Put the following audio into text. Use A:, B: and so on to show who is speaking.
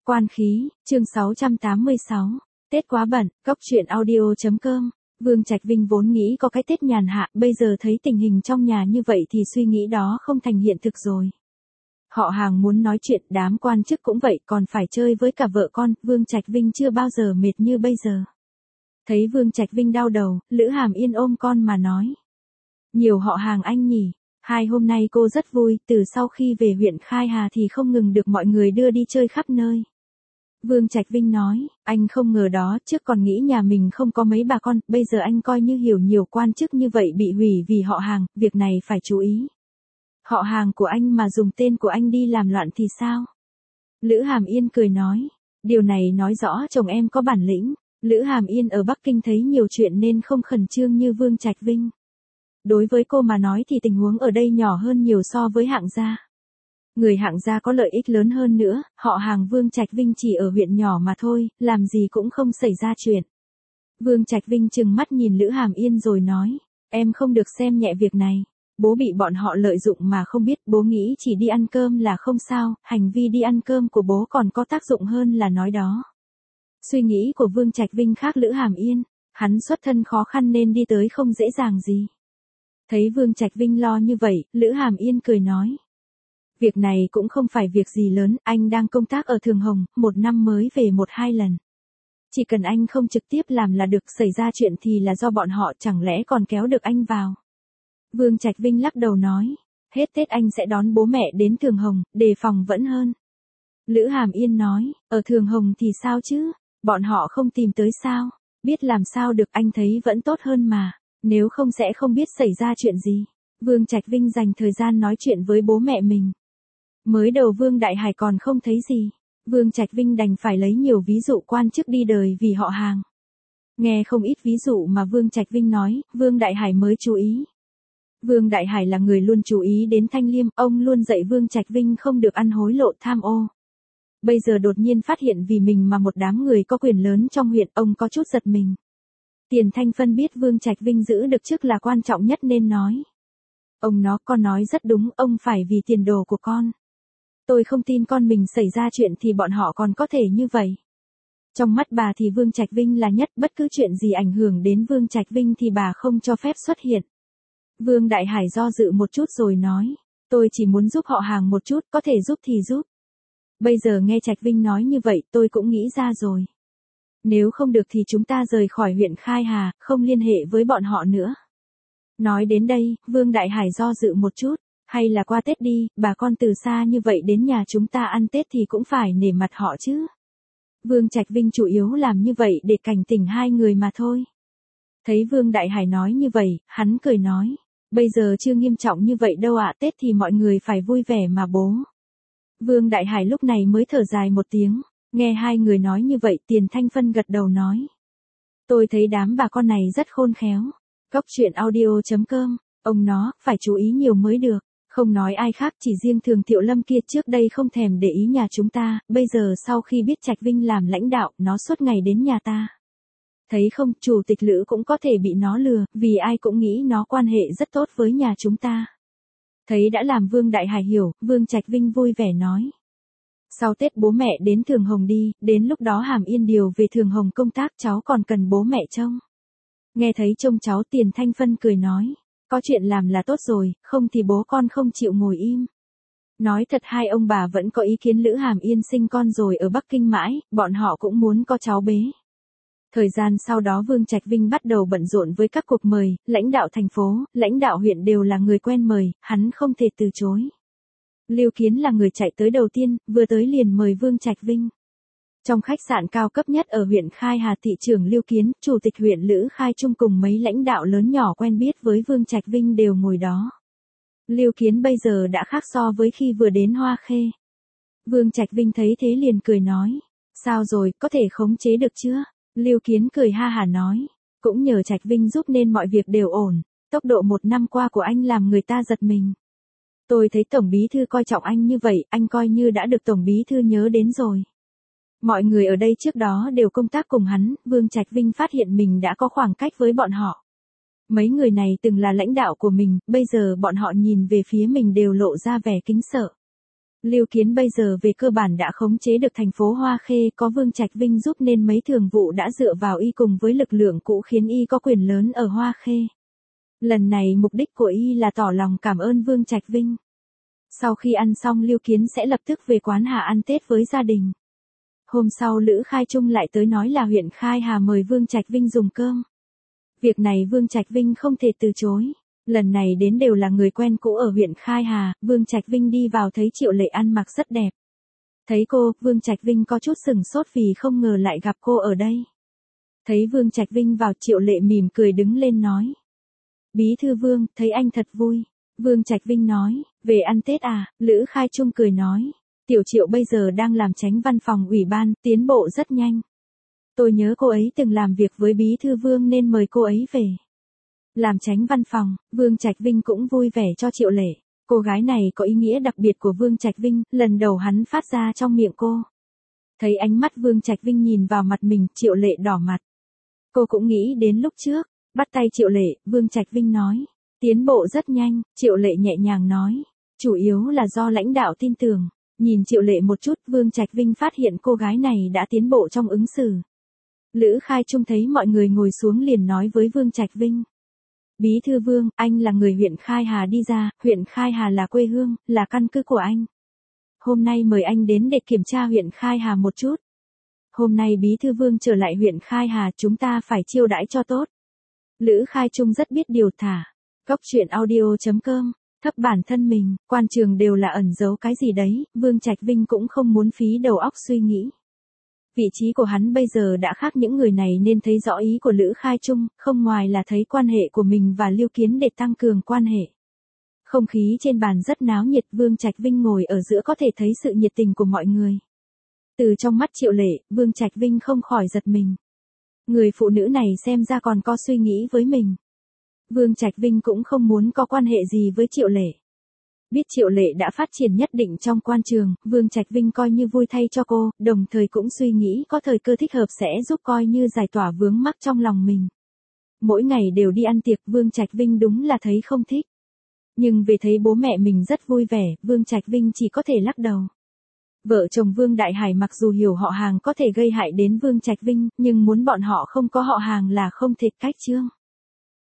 A: Quan khí, chương 686. Tết quá bận, cóc truyện audio.com. Vương Trạch Vinh vốn nghĩ có cái Tết nhàn hạ, bây giờ thấy tình hình trong nhà như vậy thì suy nghĩ đó không thành hiện thực rồi. Họ hàng muốn nói chuyện, đám quan chức cũng vậy, còn phải chơi với cả vợ con, Vương Trạch Vinh chưa bao giờ mệt như bây giờ. Thấy Vương Trạch Vinh đau đầu, Lữ Hàm Yên ôm con mà nói. Nhiều họ hàng anh nhỉ, hôm nay cô rất vui, từ sau khi về huyện Khai Hà thì không ngừng được mọi người đưa đi chơi khắp nơi. Vương Trạch Vinh nói, anh không ngờ đó, trước còn nghĩ nhà mình không có mấy bà con, bây giờ anh coi như hiểu nhiều quan chức như vậy bị hủy vì họ hàng, việc này phải chú ý. Họ hàng của anh mà dùng tên của anh đi làm loạn thì sao? Lữ Hàm Yên cười nói, điều này nói rõ chồng em có bản lĩnh. Lữ Hàm Yên ở Bắc Kinh thấy nhiều chuyện nên không khẩn trương như Vương Trạch Vinh. Đối với cô mà nói thì tình huống ở đây nhỏ hơn nhiều so với Hạng gia. Người Hạng gia có lợi ích lớn hơn nữa, họ hàng Vương Trạch Vinh chỉ ở huyện nhỏ mà thôi, làm gì cũng không xảy ra chuyện. Vương Trạch Vinh trừng mắt nhìn Lữ Hàm Yên rồi nói, em không được xem nhẹ việc này. Bố bị bọn họ lợi dụng mà không biết, bố nghĩ chỉ đi ăn cơm là không sao, hành vi đi ăn cơm của bố còn có tác dụng hơn là nói đó. Suy nghĩ của Vương Trạch Vinh khác Lữ Hàm Yên, hắn xuất thân khó khăn nên đi tới không dễ dàng gì. Thấy Vương Trạch Vinh lo như vậy, Lữ Hàm Yên cười nói. Việc này cũng không phải việc gì lớn, anh đang công tác ở Thường Hồng, một năm mới về 1-2 lần. Chỉ cần anh không trực tiếp làm là được, xảy ra chuyện thì là do bọn họ, chẳng lẽ còn kéo được anh vào. Vương Trạch Vinh lắc đầu nói, hết Tết anh sẽ đón bố mẹ đến Thường Hồng, đề phòng vẫn hơn. Lữ Hàm Yên nói, ở Thường Hồng thì sao chứ, bọn họ không tìm tới sao, biết làm sao được, anh thấy vẫn tốt hơn mà, nếu không sẽ không biết xảy ra chuyện gì. Vương Trạch Vinh dành thời gian nói chuyện với bố mẹ mình. Mới đầu Vương Đại Hải còn không thấy gì, Vương Trạch Vinh đành phải lấy nhiều ví dụ quan chức đi đời vì họ hàng. Nghe không ít ví dụ mà Vương Trạch Vinh nói, Vương Đại Hải mới chú ý. Vương Đại Hải là người luôn chú ý đến Thanh Liêm, ông luôn dạy Vương Trạch Vinh không được ăn hối lộ tham ô. Bây giờ đột nhiên phát hiện vì mình mà một đám người có quyền lớn trong huyện, ông có chút giật mình. Tiền Thanh Phân biết Vương Trạch Vinh giữ được chức là quan trọng nhất nên nói. Con nói rất đúng, ông phải vì tiền đồ của con. Tôi không tin con mình xảy ra chuyện thì bọn họ còn có thể như vậy. Trong mắt bà thì Vương Trạch Vinh là nhất, bất cứ chuyện gì ảnh hưởng đến Vương Trạch Vinh thì bà không cho phép xuất hiện. Vương Đại Hải do dự một chút rồi nói, tôi chỉ muốn giúp họ hàng một chút, có thể giúp thì giúp. Bây giờ nghe Trạch Vinh nói như vậy tôi cũng nghĩ ra rồi. Nếu không được thì chúng ta rời khỏi huyện Khai Hà, không liên hệ với bọn họ nữa. Nói đến đây, Vương Đại Hải do dự một chút, hay là qua Tết đi, bà con từ xa như vậy đến nhà chúng ta ăn Tết thì cũng phải nể mặt họ chứ. Vương Trạch Vinh chủ yếu làm như vậy để cảnh tỉnh hai người mà thôi. Thấy Vương Đại Hải nói như vậy, hắn cười nói, bây giờ chưa nghiêm trọng như vậy đâu ạ, Tết thì mọi người phải vui vẻ mà bố. Vương Đại Hải lúc này mới thở dài một tiếng, nghe hai người nói như vậy Tiền Thanh Phân gật đầu nói. Tôi thấy đám bà con này rất khôn khéo. Cóc truyện audio.com, nó, phải chú ý nhiều mới được, không nói ai khác chỉ riêng Thường Thiệu Lâm kia trước đây không thèm để ý nhà chúng ta, bây giờ sau khi biết Trạch Vinh làm lãnh đạo, nó suốt ngày đến nhà ta. Thấy không, chủ tịch Lữ cũng có thể bị nó lừa, vì ai cũng nghĩ nó quan hệ rất tốt với nhà chúng ta. Thấy đã làm Vương Đại Hải hiểu, Vương Trạch Vinh vui vẻ nói. Sau Tết bố mẹ đến Thường Hồng đi, đến lúc đó Hàm Yên điều về Thường Hồng công tác, cháu còn cần bố mẹ trông. Nghe thấy trông cháu Tiền Thanh Phân cười nói, có chuyện làm là tốt rồi, không thì bố con không chịu ngồi im. Nói thật hai ông bà vẫn có ý kiến Lữ Hàm Yên sinh con rồi ở Bắc Kinh mãi, bọn họ cũng muốn có cháu bế. Thời gian sau đó Vương Trạch Vinh bắt đầu bận rộn với các cuộc mời, lãnh đạo thành phố, lãnh đạo huyện đều là người quen mời, hắn không thể từ chối. Lưu Kiến là người chạy tới đầu tiên, vừa tới liền mời Vương Trạch Vinh. Trong khách sạn cao cấp nhất ở huyện Khai Hà, thị trưởng Lưu Kiến, chủ tịch huyện Lữ Khai Trung cùng mấy lãnh đạo lớn nhỏ quen biết với Vương Trạch Vinh đều ngồi đó. Lưu Kiến bây giờ đã khác so với khi vừa đến Hoa Khê. Vương Trạch Vinh thấy thế liền cười nói, sao rồi, có thể khống chế được chưa? Lưu Kiến cười ha hả nói, cũng nhờ Trạch Vinh giúp nên mọi việc đều ổn, tốc độ 1 năm qua của anh làm người ta giật mình. Tôi thấy Tổng Bí Thư coi trọng anh như vậy, anh coi như đã được Tổng Bí Thư nhớ đến rồi. Mọi người ở đây trước đó đều công tác cùng hắn, Vương Trạch Vinh phát hiện mình đã có khoảng cách với bọn họ. Mấy người này từng là lãnh đạo của mình, bây giờ bọn họ nhìn về phía mình đều lộ ra vẻ kính sợ. Lưu Kiến bây giờ về cơ bản đã khống chế được thành phố Hoa Khê, có Vương Trạch Vinh giúp nên mấy thường vụ đã dựa vào y cùng với lực lượng cũ khiến y có quyền lớn ở Hoa Khê. Lần này mục đích của y là tỏ lòng cảm ơn Vương Trạch Vinh. Sau khi ăn xong Lưu Kiến sẽ lập tức về quán Hà ăn Tết với gia đình. Hôm sau Lữ Khai Trung lại tới nói là huyện Khai Hà mời Vương Trạch Vinh dùng cơm. Việc này Vương Trạch Vinh không thể từ chối. Lần này đến đều là người quen cũ ở huyện Khai Hà, Vương Trạch Vinh đi vào thấy Triệu Lệ ăn mặc rất đẹp. Thấy cô, Vương Trạch Vinh có chút sửng sốt vì không ngờ lại gặp cô ở đây. Thấy Vương Trạch Vinh vào, Triệu Lệ mỉm cười đứng lên nói. Bí thư Vương, thấy anh thật vui. Vương Trạch Vinh nói, về ăn Tết à? Lữ Khai Trung cười nói, Tiểu Triệu bây giờ đang làm chánh văn phòng ủy ban, tiến bộ rất nhanh. Tôi nhớ cô ấy từng làm việc với Bí thư Vương nên mời cô ấy về. Làm chánh văn phòng, Vương Trạch Vinh cũng vui vẻ cho Triệu Lệ. Cô gái này có ý nghĩa đặc biệt của Vương Trạch Vinh, lần đầu hắn phát ra trong miệng cô. Thấy ánh mắt Vương Trạch Vinh nhìn vào mặt mình, Triệu Lệ đỏ mặt. Cô cũng nghĩ đến lúc trước, bắt tay Triệu Lệ, Vương Trạch Vinh nói. Tiến bộ rất nhanh, Triệu Lệ nhẹ nhàng nói. Chủ yếu là do lãnh đạo tin tưởng. Nhìn Triệu Lệ một chút, Vương Trạch Vinh phát hiện cô gái này đã tiến bộ trong ứng xử. Lữ Khai Trung thấy mọi người ngồi xuống liền nói với Vương Trạch Vinh. Bí thư Vương, anh là người huyện Khai Hà đi ra, huyện Khai Hà là quê hương, là căn cứ của anh. Hôm nay mời anh đến để kiểm tra huyện Khai Hà một chút. Hôm nay Bí thư Vương trở lại huyện Khai Hà, chúng ta phải chiêu đãi cho tốt. Lữ Khai Trung rất biết điều thả. Góc truyện audio.com, thấp bản thân mình, quan trường đều là ẩn giấu cái gì đấy, Vương Trạch Vinh cũng không muốn phí đầu óc suy nghĩ. Vị trí của hắn bây giờ đã khác những người này nên thấy rõ ý của Lữ Khai Trung, không ngoài là thấy quan hệ của mình và Lưu Kiến để tăng cường quan hệ. Không khí trên bàn rất náo nhiệt, Vương Trạch Vinh ngồi ở giữa có thể thấy sự nhiệt tình của mọi người. Từ trong mắt Triệu Lệ, Vương Trạch Vinh không khỏi giật mình. Người phụ nữ này xem ra còn có suy nghĩ với mình. Vương Trạch Vinh cũng không muốn có quan hệ gì với Triệu Lệ. Biết Triệu Lệ đã phát triển nhất định trong quan trường, Vương Trạch Vinh coi như vui thay cho cô, đồng thời cũng suy nghĩ có thời cơ thích hợp sẽ giúp coi như giải tỏa vướng mắc trong lòng mình. Mỗi ngày đều đi ăn tiệc, Vương Trạch Vinh đúng là thấy không thích. Nhưng về thấy bố mẹ mình rất vui vẻ, Vương Trạch Vinh chỉ có thể lắc đầu. Vợ chồng Vương Đại Hải mặc dù hiểu họ hàng có thể gây hại đến Vương Trạch Vinh, nhưng muốn bọn họ không có họ hàng là không thể. Cách chương